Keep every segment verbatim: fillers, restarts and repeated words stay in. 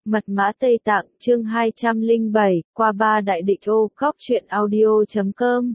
Mật mã Tây Tạng, chương hai trăm lẻ bảy, qua ba đại địch ô, cóc truyện audio chấm com.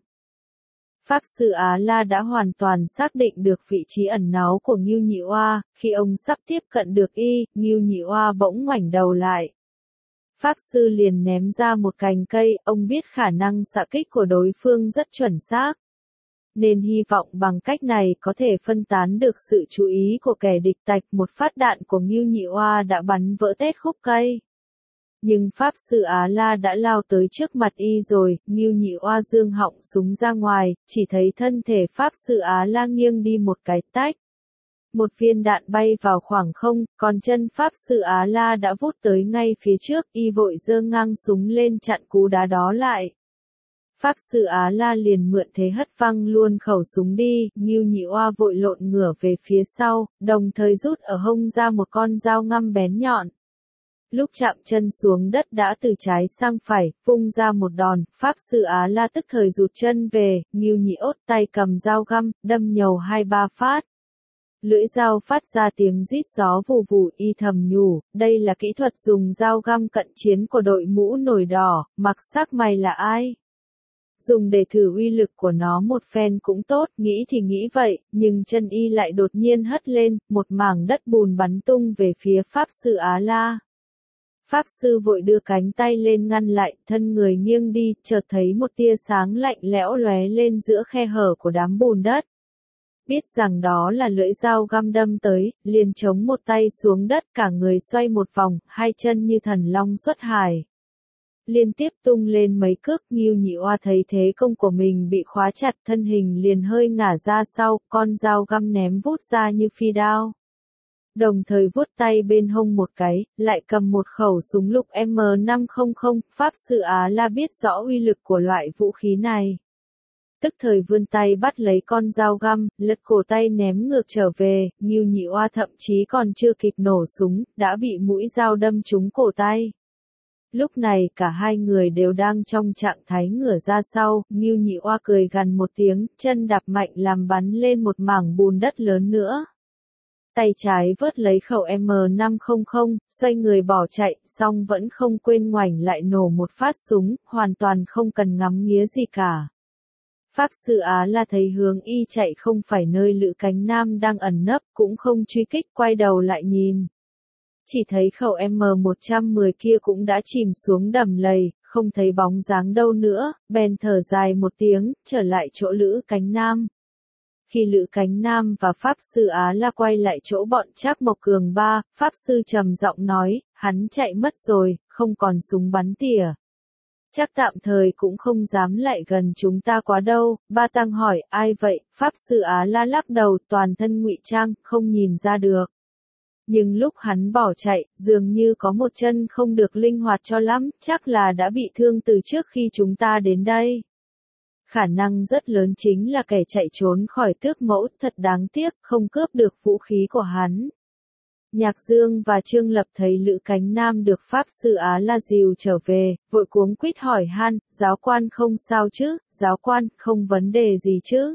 Pháp Sư Á La đã hoàn toàn xác định được vị trí ẩn náu của Ngưu Nhị Oa, khi ông sắp tiếp cận được y, Ngưu Nhị Oa bỗng ngoảnh đầu lại. Pháp Sư liền ném ra một cành cây, ông biết khả năng xạ kích của đối phương rất chuẩn xác, nên hy vọng bằng cách này có thể phân tán được sự chú ý của kẻ địch. Tạch, một phát đạn của Ngưu Nhị Oa đã bắn vỡ tết khúc cây. Nhưng Pháp Sư Á La đã lao tới trước mặt y rồi, Ngưu Nhị Oa dương họng súng ra ngoài, chỉ thấy thân thể Pháp Sư Á La nghiêng đi một cái tách. Một viên đạn bay vào khoảng không, còn chân Pháp Sư Á La đã vút tới ngay phía trước, y vội giơ ngang súng lên chặn cú đá đó lại. Pháp Sư Á La liền mượn thế hất văng luôn khẩu súng đi, Ngưu Nhị Oa vội lộn ngửa về phía sau, đồng thời rút ở hông ra một con dao ngăm bén nhọn. Lúc chạm chân xuống đất đã từ trái sang phải, vung ra một đòn, Pháp Sư Á La tức thời rụt chân về, Ngưu Nhị Ốt tay cầm dao găm, đâm nhầu hai ba phát. Lưỡi dao phát ra tiếng rít gió vù vù, y thầm nhủ, đây là kỹ thuật dùng dao găm cận chiến của đội mũ nổi đỏ, mặc sắc mày là ai? Dùng để thử uy lực của nó một phen cũng tốt, nghĩ thì nghĩ vậy, nhưng chân y lại đột nhiên hất lên, một mảng đất bùn bắn tung về phía Pháp Sư Á La. Pháp Sư vội đưa cánh tay lên ngăn lại, thân người nghiêng đi, chợt thấy một tia sáng lạnh lẽo lóe lên giữa khe hở của đám bùn đất. Biết rằng đó là lưỡi dao găm đâm tới, liền chống một tay xuống đất, cả người xoay một vòng, hai chân như thần long xuất hải. Liên tiếp tung lên mấy cước, Ngưu Nhị Oa thấy thế công của mình bị khóa chặt, thân hình liền hơi ngả ra sau, con dao găm ném vút ra như phi đao. Đồng thời vuốt tay bên hông một cái, lại cầm một khẩu súng lục M năm trăm, Pháp Sư Á La biết rõ uy lực của loại vũ khí này. Tức thời vươn tay bắt lấy con dao găm, lật cổ tay ném ngược trở về, Ngưu Nhị Oa thậm chí còn chưa kịp nổ súng, đã bị mũi dao đâm trúng cổ tay. Lúc này cả hai người đều đang trong trạng thái ngửa ra sau, Ngưu Nhị Oa cười gằn một tiếng, chân đạp mạnh làm bắn lên một mảng bùn đất lớn nữa. Tay trái vớt lấy khẩu M năm trăm, xoay người bỏ chạy, song vẫn không quên ngoảnh lại nổ một phát súng, hoàn toàn không cần ngắm nghía gì cả. Pháp Sư Á La thấy hướng y chạy không phải nơi Lữ Cánh Nam đang ẩn nấp, cũng không truy kích, quay đầu lại nhìn. Chỉ thấy khẩu M một trăm mười kia cũng đã chìm xuống đầm lầy, không thấy bóng dáng đâu nữa, bèn thở dài một tiếng, trở lại chỗ Lữ Cánh Nam. Khi Lữ Cánh Nam và Pháp Sư Á La quay lại chỗ bọn Trác Mộc Cường ba, Pháp Sư trầm giọng nói, hắn chạy mất rồi, không còn súng bắn tỉa. Chắc tạm thời cũng không dám lại gần chúng ta quá đâu. Ba Tăng hỏi, ai vậy? Pháp Sư Á La lắc đầu, toàn thân ngụy trang, không nhìn ra được. Nhưng lúc hắn bỏ chạy, dường như có một chân không được linh hoạt cho lắm, chắc là đã bị thương từ trước khi chúng ta đến đây. Khả năng rất lớn chính là kẻ chạy trốn khỏi Tước Mẫu, thật đáng tiếc, không cướp được vũ khí của hắn. Nhạc Dương và Trương Lập thấy Lữ Cánh Nam được Pháp Sư Á La dìu trở về, vội cuống quýt hỏi han, giáo quan không sao chứ, giáo quan, không vấn đề gì chứ.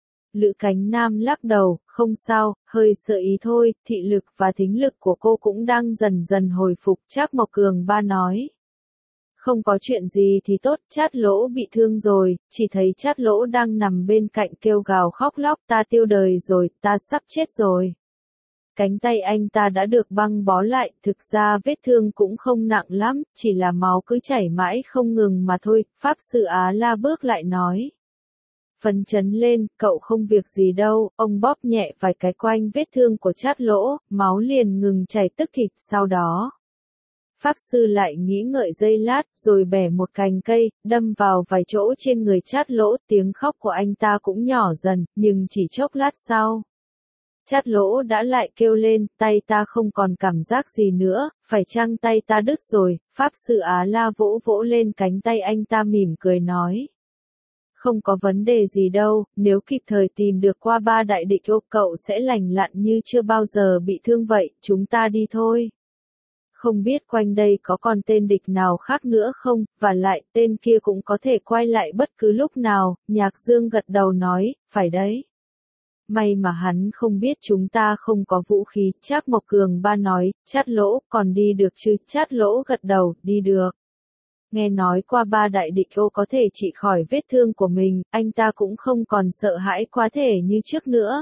Lữ Cánh Nam lắc đầu, không sao, hơi sợ ý thôi, thị lực và thính lực của cô cũng đang dần dần hồi phục, Trác Mộc Cường ba nói. Không có chuyện gì thì tốt, Chát Lỗ bị thương rồi, chỉ thấy Chát Lỗ đang nằm bên cạnh kêu gào khóc lóc, ta tiêu đời rồi, ta sắp chết rồi. Cánh tay anh ta đã được băng bó lại, thực ra vết thương cũng không nặng lắm, chỉ là máu cứ chảy mãi không ngừng mà thôi. Pháp Sư Á La bước lại nói. Phấn chấn lên, cậu không việc gì đâu, ông bóp nhẹ vài cái quanh vết thương của Chát Lỗ, máu liền ngừng chảy tức thịt, sau đó. Pháp Sư lại nghĩ ngợi giây lát, rồi bẻ một cành cây, đâm vào vài chỗ trên người Chát Lỗ, tiếng khóc của anh ta cũng nhỏ dần, nhưng chỉ chốc lát sau. Chát Lỗ đã lại kêu lên, tay ta không còn cảm giác gì nữa, phải chăng tay ta đứt rồi? Pháp Sư Á La vỗ vỗ lên cánh tay anh ta mỉm cười nói. Không có vấn đề gì đâu, nếu kịp thời tìm được qua ba đại địch ô cậu sẽ lành lặn như chưa bao giờ bị thương vậy, chúng ta đi thôi. Không biết quanh đây có còn tên địch nào khác nữa không, và lại tên kia cũng có thể quay lại bất cứ lúc nào, Nhạc Dương gật đầu nói, phải đấy. May mà hắn không biết chúng ta không có vũ khí, Trác Mộc Cường Ba nói, Chát Lỗ, còn đi được chứ, Chát Lỗ gật đầu, đi được. Nghe nói qua ba đại địch ô có thể trị khỏi vết thương của mình, anh ta cũng không còn sợ hãi quá thể như trước nữa.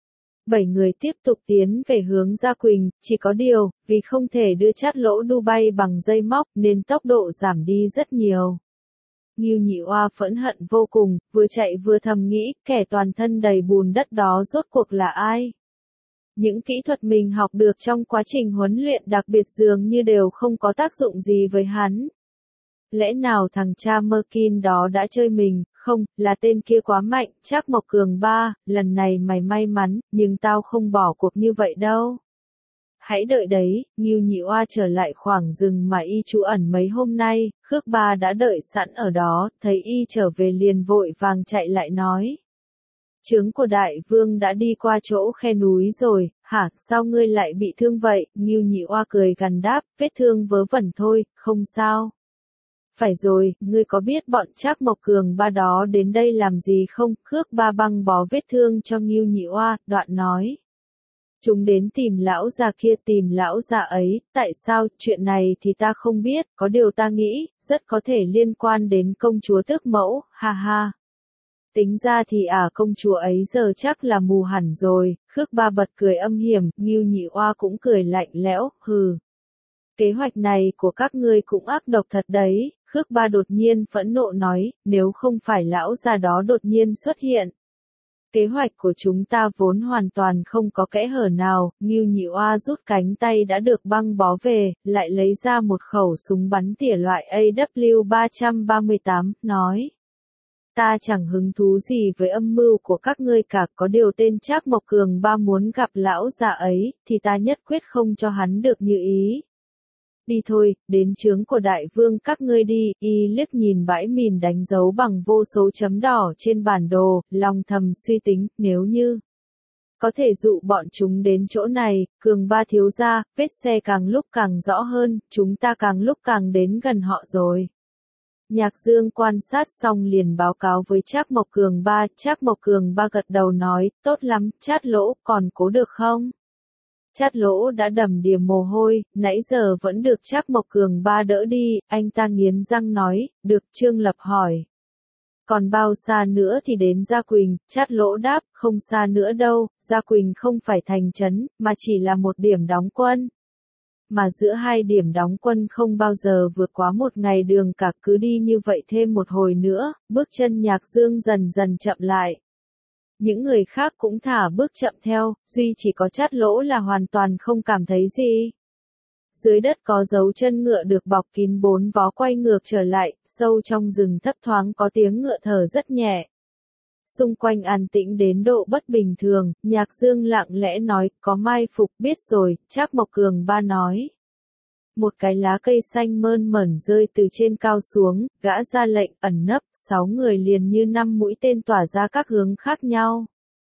Bảy người tiếp tục tiến về hướng Gia Quỳnh, chỉ có điều, vì không thể đưa Chát Lỗ đu bay bằng dây móc nên tốc độ giảm đi rất nhiều. Ngưu Nhị Oa phẫn hận vô cùng, vừa chạy vừa thầm nghĩ, kẻ toàn thân đầy bùn đất đó rốt cuộc là ai? Những kỹ thuật mình học được trong quá trình huấn luyện đặc biệt dường như đều không có tác dụng gì với hắn. Lẽ nào thằng cha Merkin đó đã chơi mình, không, là tên kia quá mạnh, Trác Mộc Cường Ba, lần này mày may mắn, nhưng tao không bỏ cuộc như vậy đâu. Hãy đợi đấy, Ngưu Nhị Oa trở lại khoảng rừng mà y trú ẩn mấy hôm nay, Khước Ba đã đợi sẵn ở đó, thấy y trở về liền vội vàng chạy lại nói. Trướng của đại vương đã đi qua chỗ khe núi rồi, hả, sao ngươi lại bị thương vậy? Ngưu Nhị Oa cười gằn đáp, vết thương vớ vẩn thôi, không sao. Phải rồi, ngươi có biết bọn Trác Mộc Cường Ba đó đến đây làm gì không? Khước Ba băng bó vết thương cho Ngưu Nhị Oa, đoạn nói. Chúng đến tìm lão già kia, tìm lão già ấy, tại sao, chuyện này thì ta không biết, có điều ta nghĩ, rất có thể liên quan đến công chúa Tước Mẫu, ha ha. Tính ra thì à công chúa ấy giờ chắc là mù hẳn rồi, Khước Ba bật cười âm hiểm, Ngưu Nhị Oa cũng cười lạnh lẽo, hừ. Kế hoạch này của các ngươi cũng ác độc thật đấy, Khước Ba đột nhiên phẫn nộ nói, nếu không phải lão già đó đột nhiên xuất hiện. Kế hoạch của chúng ta vốn hoàn toàn không có kẽ hở nào, Ngưu Nhị Oa rút cánh tay đã được băng bó về, lại lấy ra một khẩu súng bắn tỉa loại A W ba ba tám, nói. Ta chẳng hứng thú gì với âm mưu của các ngươi cả, có điều tên Trác Mộc Cường Ba muốn gặp lão già ấy, thì ta nhất quyết không cho hắn được như ý. Đi thôi, đến trướng của đại vương các ngươi đi, y liếc nhìn bãi mìn đánh dấu bằng vô số chấm đỏ trên bản đồ, lòng thầm suy tính, nếu như có thể dụ bọn chúng đến chỗ này, Cường Ba thiếu gia, vết xe càng lúc càng rõ hơn, chúng ta càng lúc càng đến gần họ rồi. Nhạc Dương quan sát xong liền báo cáo với Trác Mộc Cường Ba, Trác Mộc Cường Ba gật đầu nói, tốt lắm, Chát Lỗ, còn cố được không? Chát Lỗ đã đầm đìa mồ hôi, nãy giờ vẫn được Trác Mộc Cường Ba đỡ đi, anh ta nghiến răng nói, được. Trương Lập hỏi. Còn bao xa nữa thì đến Gia Quỳnh? Chát Lỗ đáp, không xa nữa đâu, Gia Quỳnh không phải thành trấn, mà chỉ là một điểm đóng quân. Mà giữa hai điểm đóng quân không bao giờ vượt quá một ngày đường cả, cứ đi như vậy thêm một hồi nữa, bước chân Nhạc Dương dần dần chậm lại. Những người khác cũng thả bước chậm theo, duy chỉ có Chát Lỗ là hoàn toàn không cảm thấy gì. Dưới đất có dấu chân ngựa được bọc kín bốn vó quay ngược trở lại, sâu trong rừng thấp thoáng có tiếng ngựa thở rất nhẹ. Xung quanh an tĩnh đến độ bất bình thường, Nhạc Dương lặng lẽ nói, có mai phục, biết rồi, Trác Mộc Cường Ba nói. Một cái lá cây xanh mơn mởn rơi từ trên cao xuống, gã ra lệnh, ẩn nấp, sáu người liền như năm mũi tên tỏa ra các hướng khác nhau.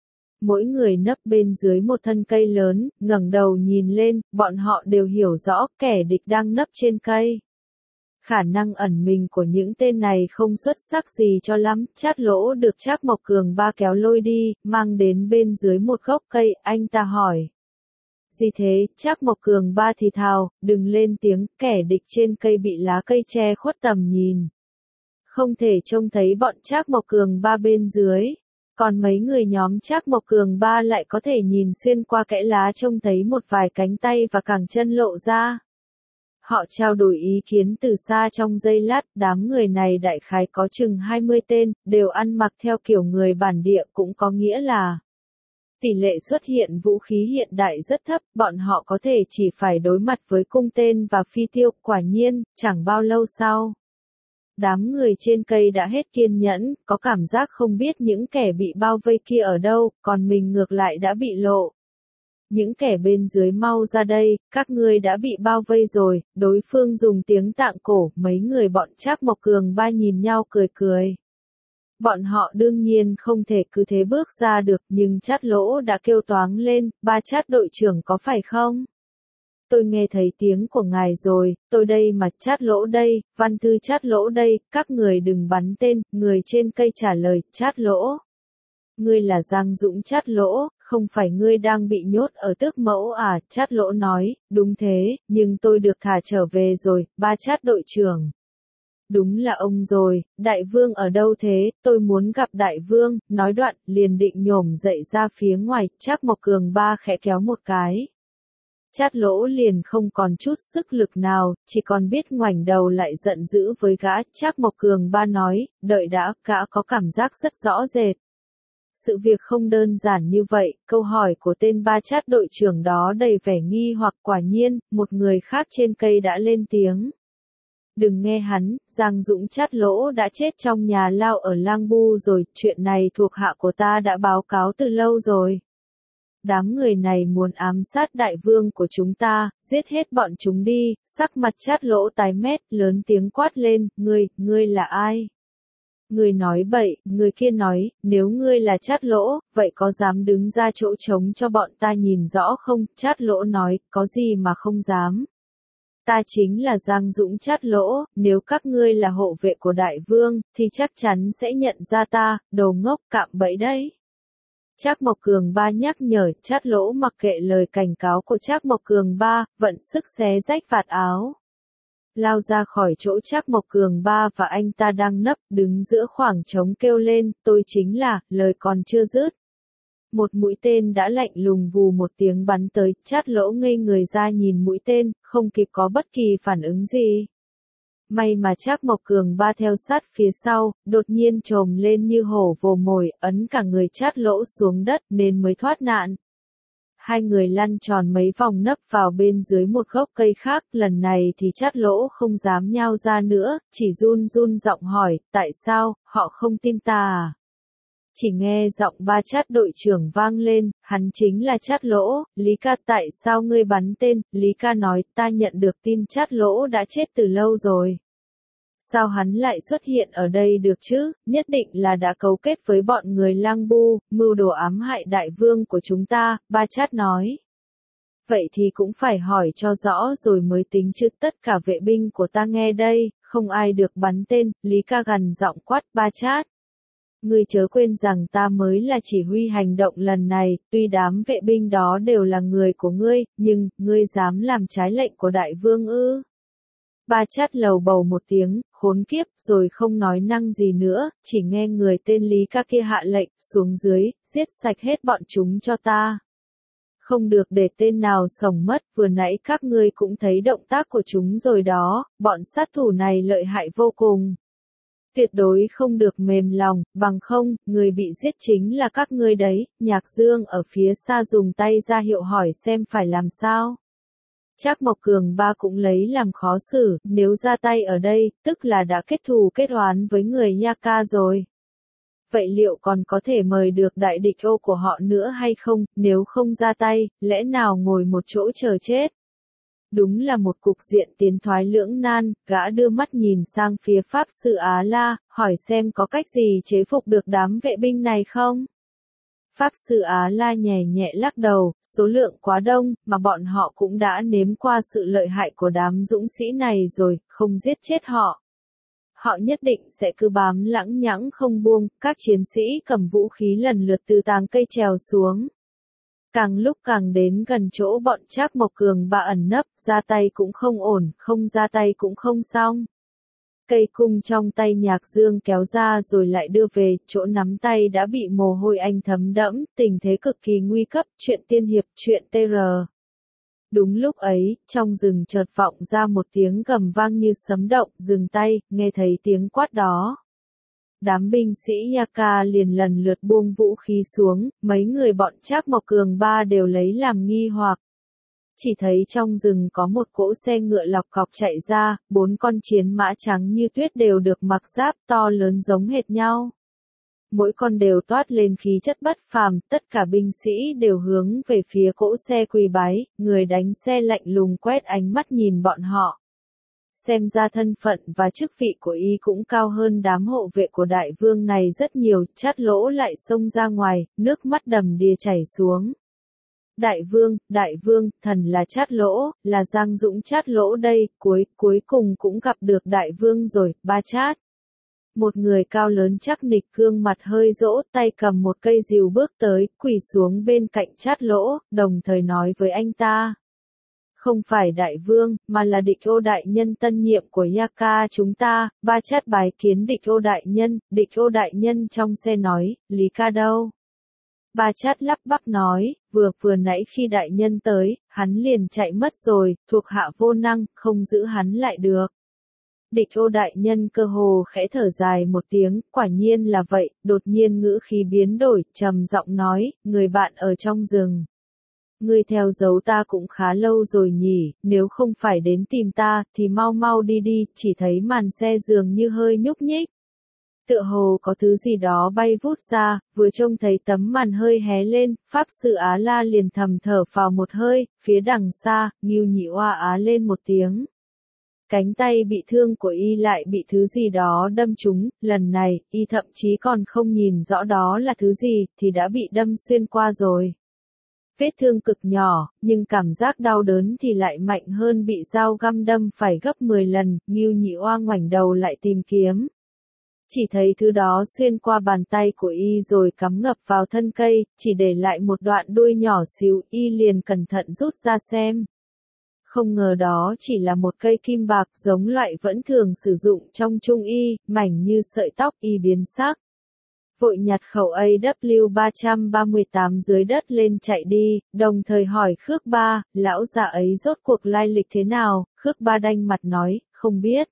Mỗi người nấp bên dưới một thân cây lớn, ngẩng đầu nhìn lên, bọn họ đều hiểu rõ, kẻ địch đang nấp trên cây. Khả năng ẩn mình của những tên này không xuất sắc gì cho lắm, Chát Lỗ được Trác Mộc Cường Ba kéo lôi đi, mang đến bên dưới một gốc cây, anh ta hỏi. Gì thế? Trác Mộc Cường Ba thì thào, đừng lên tiếng, kẻ địch trên cây bị lá cây che khuất tầm nhìn. Không thể trông thấy bọn Trác Mộc Cường Ba bên dưới. Còn mấy người nhóm Trác Mộc Cường Ba lại có thể nhìn xuyên qua kẽ lá trông thấy một vài cánh tay và cẳng chân lộ ra. Họ trao đổi ý kiến từ xa trong giây lát, đám người này đại khái có chừng hai mươi tên, đều ăn mặc theo kiểu người bản địa, cũng có nghĩa là tỷ lệ xuất hiện vũ khí hiện đại rất thấp, bọn họ có thể chỉ phải đối mặt với cung tên và phi tiêu, quả nhiên, chẳng bao lâu sau. Đám người trên cây đã hết kiên nhẫn, có cảm giác không biết những kẻ bị bao vây kia ở đâu, còn mình ngược lại đã bị lộ. Những kẻ bên dưới mau ra đây, các ngươi đã bị bao vây rồi, đối phương dùng tiếng Tạng cổ, mấy người bọn Trác Mộc Cường Ba nhìn nhau cười cười. Bọn họ đương nhiên không thể cứ thế bước ra được, nhưng Chát Lỗ đã kêu toáng lên, Ba Chát đội trưởng có phải không? Tôi nghe thấy tiếng của ngài rồi, tôi đây mà, Chát Lỗ đây, văn thư Chát Lỗ đây, các người đừng bắn tên, người trên cây trả lời, Chát Lỗ. ngươi là Giang Dũng Chát Lỗ, không phải ngươi đang bị nhốt ở Tước Mẫu à? Chát Lỗ nói, đúng thế, nhưng tôi được thả trở về rồi, ba Chát đội trưởng. Đúng là ông rồi, đại vương ở đâu thế, tôi muốn gặp đại vương, nói đoạn, liền định nhổm dậy ra phía ngoài, Trác Mộc Cường ba khẽ kéo một cái. Chát Lỗ liền không còn chút sức lực nào, chỉ còn biết ngoảnh đầu lại giận dữ với gã. Trác Mộc Cường ba nói, đợi đã, gã có cảm giác rất rõ rệt. Sự việc không đơn giản như vậy, câu hỏi của tên ba Chát đội trưởng đó đầy vẻ nghi hoặc. Quả nhiên, một người khác trên cây đã lên tiếng. Đừng nghe hắn, Giang Dũng Chát Lỗ đã chết trong nhà lao ở Lang Bu rồi, chuyện này thuộc hạ của ta đã báo cáo từ lâu rồi. Đám người này muốn ám sát đại vương của chúng ta, giết hết bọn chúng đi. Sắc mặt Chát Lỗ tái mét, lớn tiếng quát lên, ngươi, ngươi là ai? Người nói bậy, người kia nói, nếu ngươi là Chát Lỗ, vậy có dám đứng ra chỗ trống cho bọn ta nhìn rõ không? Chát Lỗ nói, có gì mà không dám. Ta chính là Giang Dũng Chát Lỗ, nếu các ngươi là hộ vệ của đại vương, thì chắc chắn sẽ nhận ra ta, đồ ngốc cạm bẫy đấy. Trác Mộc Cường ba nhắc nhở. Chát Lỗ mặc kệ lời cảnh cáo của Trác Mộc Cường ba, vận sức xé rách vạt áo. Lao ra khỏi chỗ Trác Mộc Cường ba và anh ta đang nấp, đứng giữa khoảng trống kêu lên, tôi chính là, lời còn chưa dứt. Một mũi tên đã lạnh lùng vù một tiếng bắn tới, Chát Lỗ ngây người ra nhìn mũi tên, không kịp có bất kỳ phản ứng gì. May mà Trác Mộc Cường ba theo sát phía sau, đột nhiên trồm lên như hổ vồ mồi, ấn cả người Chát Lỗ xuống đất nên mới thoát nạn. Hai người lăn tròn mấy vòng nấp vào bên dưới một gốc cây khác, lần này thì Chát Lỗ không dám nhao ra nữa, chỉ run run giọng hỏi, tại sao, họ không tin ta à? Chỉ nghe giọng ba Chát đội trưởng vang lên, hắn chính là Chát Lỗ. Lý ca, tại sao ngươi bắn tên? Lý ca nói, ta nhận được tin Chát Lỗ đã chết từ lâu rồi. Sao hắn lại xuất hiện ở đây được chứ? Nhất định là đã cấu kết với bọn người Lang Bu, mưu đồ ám hại đại vương của chúng ta, ba Chát nói. Vậy thì cũng phải hỏi cho rõ rồi mới tính chứ, tất cả vệ binh của ta nghe đây, không ai được bắn tên. Lý ca gằn giọng quát ba Chát. Ngươi chớ quên rằng ta mới là chỉ huy hành động lần này, tuy đám vệ binh đó đều là người của ngươi, nhưng, ngươi dám làm trái lệnh của đại vương ư? Ba Chát lầu bầu một tiếng, khốn kiếp, rồi không nói năng gì nữa, chỉ nghe người tên Lý ca kia hạ lệnh, xuống dưới, giết sạch hết bọn chúng cho ta. Không được để tên nào sống mất, vừa nãy các ngươi cũng thấy động tác của chúng rồi đó, bọn sát thủ này lợi hại vô cùng. Tuyệt đối không được mềm lòng, bằng không, người bị giết chính là các ngươi đấy. Nhạc Dương ở phía xa dùng tay ra hiệu hỏi xem phải làm sao. Trác Mộc Cường ba cũng lấy làm khó xử, nếu ra tay ở đây, tức là đã kết thù kết oán với người Yaka rồi. Vậy liệu còn có thể mời được đại địch ô của họ nữa hay không? Nếu không ra tay, lẽ nào ngồi một chỗ chờ chết? Đúng là một cục diện tiến thoái lưỡng nan. Gã đưa mắt nhìn sang phía Pháp Sư Á La, hỏi xem có cách gì chế phục được đám vệ binh này không? Pháp Sư Á La nhẹ nhẹ lắc đầu, số lượng quá đông, mà bọn họ cũng đã nếm qua sự lợi hại của đám dũng sĩ này rồi, không giết chết họ. Họ nhất định sẽ cứ bám lãng nhãng không buông. Các chiến sĩ cầm vũ khí lần lượt từ tàng cây trèo xuống. Càng lúc càng đến gần chỗ bọn Trác Mộc Cường ba ẩn nấp, ra tay cũng không ổn, không ra tay cũng không xong. Cây cung trong tay Nhạc Dương kéo ra rồi lại đưa về, chỗ nắm tay đã bị mồ hôi anh thấm đẫm, tình thế cực kỳ nguy cấp. Chuyện tiên hiệp, chuyện tê rờ. Đúng lúc ấy, trong rừng chợt vọng ra một tiếng gầm vang như sấm động, dừng tay, nghe thấy tiếng quát đó. Đám binh sĩ Yaka liền lần lượt buông vũ khí xuống, mấy người bọn Trác Mộc Cường ba đều lấy làm nghi hoặc. Chỉ thấy trong rừng có một cỗ xe ngựa lọc cọc chạy ra, bốn con chiến mã trắng như tuyết đều được mặc giáp to lớn giống hệt nhau. Mỗi con đều toát lên khí chất bất phàm, tất cả binh sĩ đều hướng về phía cỗ xe quỳ bái, người đánh xe lạnh lùng quét ánh mắt nhìn bọn họ. Xem ra thân phận và chức vị của y cũng cao hơn đám hộ vệ của đại vương này rất nhiều. Chát Lỗ lại xông ra ngoài, nước mắt đầm đìa chảy xuống. Đại vương, đại vương, thần là Chát Lỗ, là Giang Dũng Chát Lỗ đây, cuối, cuối cùng cũng gặp được đại vương rồi, ba Chát. Một người cao lớn chắc nịch gương mặt hơi rỗ, tay cầm một cây rìu bước tới, quỳ xuống bên cạnh Trát Lỗ, đồng thời nói với anh ta. Không phải đại vương, mà là Địch Ô đại nhân tân nhiệm của Yaka chúng ta. Ba Chát bái kiến Địch Ô đại nhân. Địch Ô đại nhân trong xe nói, Lý ca đâu? Ba Chát lắp bắp nói, vừa vừa nãy khi đại nhân tới, hắn liền chạy mất rồi, thuộc hạ vô năng, không giữ hắn lại được. Địch Ô đại nhân cơ hồ khẽ thở dài một tiếng, quả nhiên là vậy, đột nhiên ngữ khí biến đổi, trầm giọng nói, người bạn ở trong rừng. Ngươi theo dấu ta cũng khá lâu rồi nhỉ, nếu không phải đến tìm ta, thì mau mau đi đi, chỉ thấy màn xe dường như hơi nhúc nhích. Tựa hồ có thứ gì đó bay vút ra, vừa trông thấy tấm màn hơi hé lên, Pháp Sư Á La liền thầm thở phào một hơi, phía đằng xa, Ngưu Nhị Oa á lên một tiếng. Cánh tay bị thương của y lại bị thứ gì đó đâm trúng, lần này, y thậm chí còn không nhìn rõ đó là thứ gì, thì đã bị đâm xuyên qua rồi. Vết thương cực nhỏ, nhưng cảm giác đau đớn thì lại mạnh hơn bị dao găm đâm phải gấp mười lần, Ngưu Nhị Oa ngoảnh đầu lại tìm kiếm. Chỉ thấy thứ đó xuyên qua bàn tay của y rồi cắm ngập vào thân cây, chỉ để lại một đoạn đuôi nhỏ xíu, y liền cẩn thận rút ra xem. Không ngờ đó chỉ là một cây kim bạc giống loại vẫn thường sử dụng trong trung y, mảnh như sợi tóc, y biến sắc. Vội nhặt khẩu A W ba ba tám dưới đất lên chạy đi, đồng thời hỏi Khước Ba, lão già ấy rốt cuộc lai lịch thế nào. Khước Ba đanh mặt nói, không biết.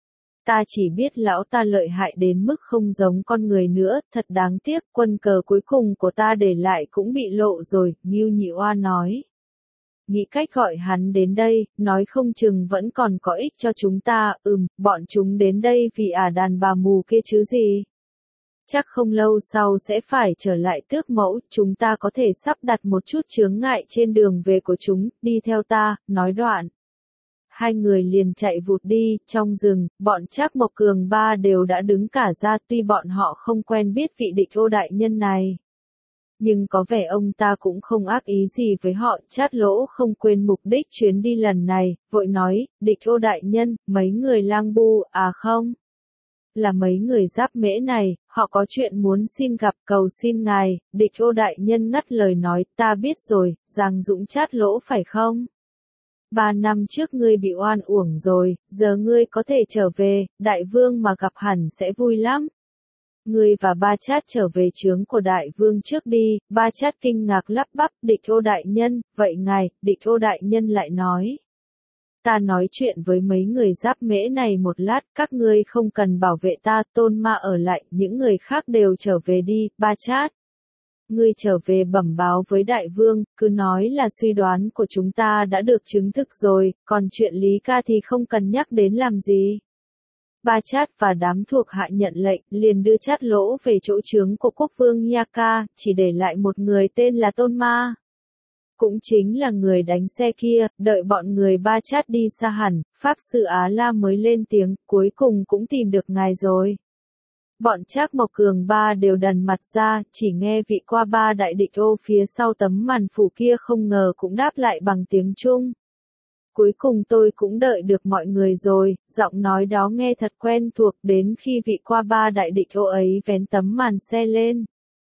Ta chỉ biết lão ta lợi hại đến mức không giống con người nữa, thật đáng tiếc, quân cờ cuối cùng của ta để lại cũng bị lộ rồi, Ngưu Nhị Oa nói. Nghĩ cách gọi hắn đến đây, nói không chừng vẫn còn có ích cho chúng ta, ừm, bọn chúng đến đây vì ả đàn bà mù kia chứ gì. Chắc không lâu sau sẽ phải trở lại Tước Mẫu, chúng ta có thể sắp đặt một chút chướng ngại trên đường về của chúng, đi theo ta, nói đoạn. Hai người liền chạy vụt đi, trong rừng, bọn Trác Mộc Cường ba đều đã đứng cả ra tuy bọn họ không quen biết vị Địch Ô đại nhân này. Nhưng có vẻ ông ta cũng không ác ý gì với họ, Trát Lỗ không quên mục đích chuyến đi lần này, vội nói, Địch Ô đại nhân, mấy người Lang Bu, à không? Là mấy người Giáp Mễ này, họ có chuyện muốn xin gặp cầu xin ngài. Địch Ô đại nhân ngắt lời nói, ta biết rồi, Giang Dũng Trát Lỗ phải không? Ba năm trước ngươi bị oan uổng rồi, giờ ngươi có thể trở về, đại vương mà gặp hẳn sẽ vui lắm. Ngươi và Ba Chát trở về trướng của đại vương trước đi. Ba Chát kinh ngạc lắp bắp, Địch Ô đại nhân, vậy ngài, Địch Ô đại nhân lại nói. Ta nói chuyện với mấy người Giáp Mễ này một lát, các ngươi không cần bảo vệ ta, Tôn Ma ở lại, những người khác đều trở về đi. Ba Chát, ngươi trở về bẩm báo với đại vương, cứ nói là suy đoán của chúng ta đã được chứng thực rồi, còn chuyện Lý ca thì không cần nhắc đến làm gì. Ba Chát và đám thuộc hạ nhận lệnh, liền đưa Trát Lỗ về chỗ trướng của quốc vương Yaka, chỉ để lại một người tên là Tôn Ma. Cũng chính là người đánh xe kia, đợi bọn người Ba Chát đi xa hẳn, Pháp Sư Á La mới lên tiếng, cuối cùng cũng tìm được ngài rồi. Bọn Trác Mộc Cường ba đều đần mặt ra, chỉ nghe vị qua ba đại địch ô phía sau tấm màn phủ kia không ngờ cũng đáp lại bằng tiếng Trung. Cuối cùng tôi cũng đợi được mọi người rồi, giọng nói đó nghe thật quen thuộc đến khi vị qua ba đại địch ô ấy vén tấm màn xe lên.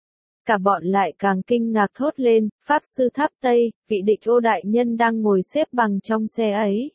Cả bọn lại càng kinh ngạc thốt lên, Pháp Sư Tháp Tây, vị địch ô đại nhân đang ngồi xếp bằng trong xe ấy.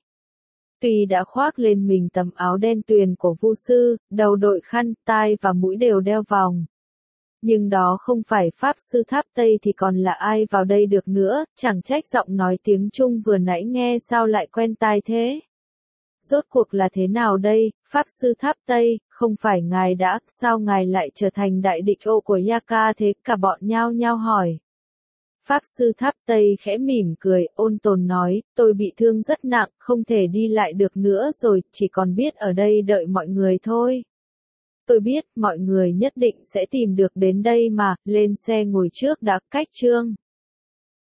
Tuy đã khoác lên mình tấm áo đen tuyền của Vu sư, đầu đội khăn, tai và mũi đều đeo vòng. Nhưng đó không phải Pháp Sư Tháp Tây thì còn là ai vào đây được nữa, chẳng trách giọng nói tiếng Trung vừa nãy nghe sao lại quen tai thế. Rốt cuộc là thế nào đây, Pháp Sư Tháp Tây, không phải ngài đã, sao ngài lại trở thành đại địch ô của Yaka thế, cả bọn nhao nhao hỏi. Pháp Sư Tháp Tây khẽ mỉm cười, ôn tồn nói, tôi bị thương rất nặng, không thể đi lại được nữa rồi, chỉ còn biết ở đây đợi mọi người thôi. Tôi biết, mọi người nhất định sẽ tìm được đến đây mà, lên xe ngồi trước đã, cách trương.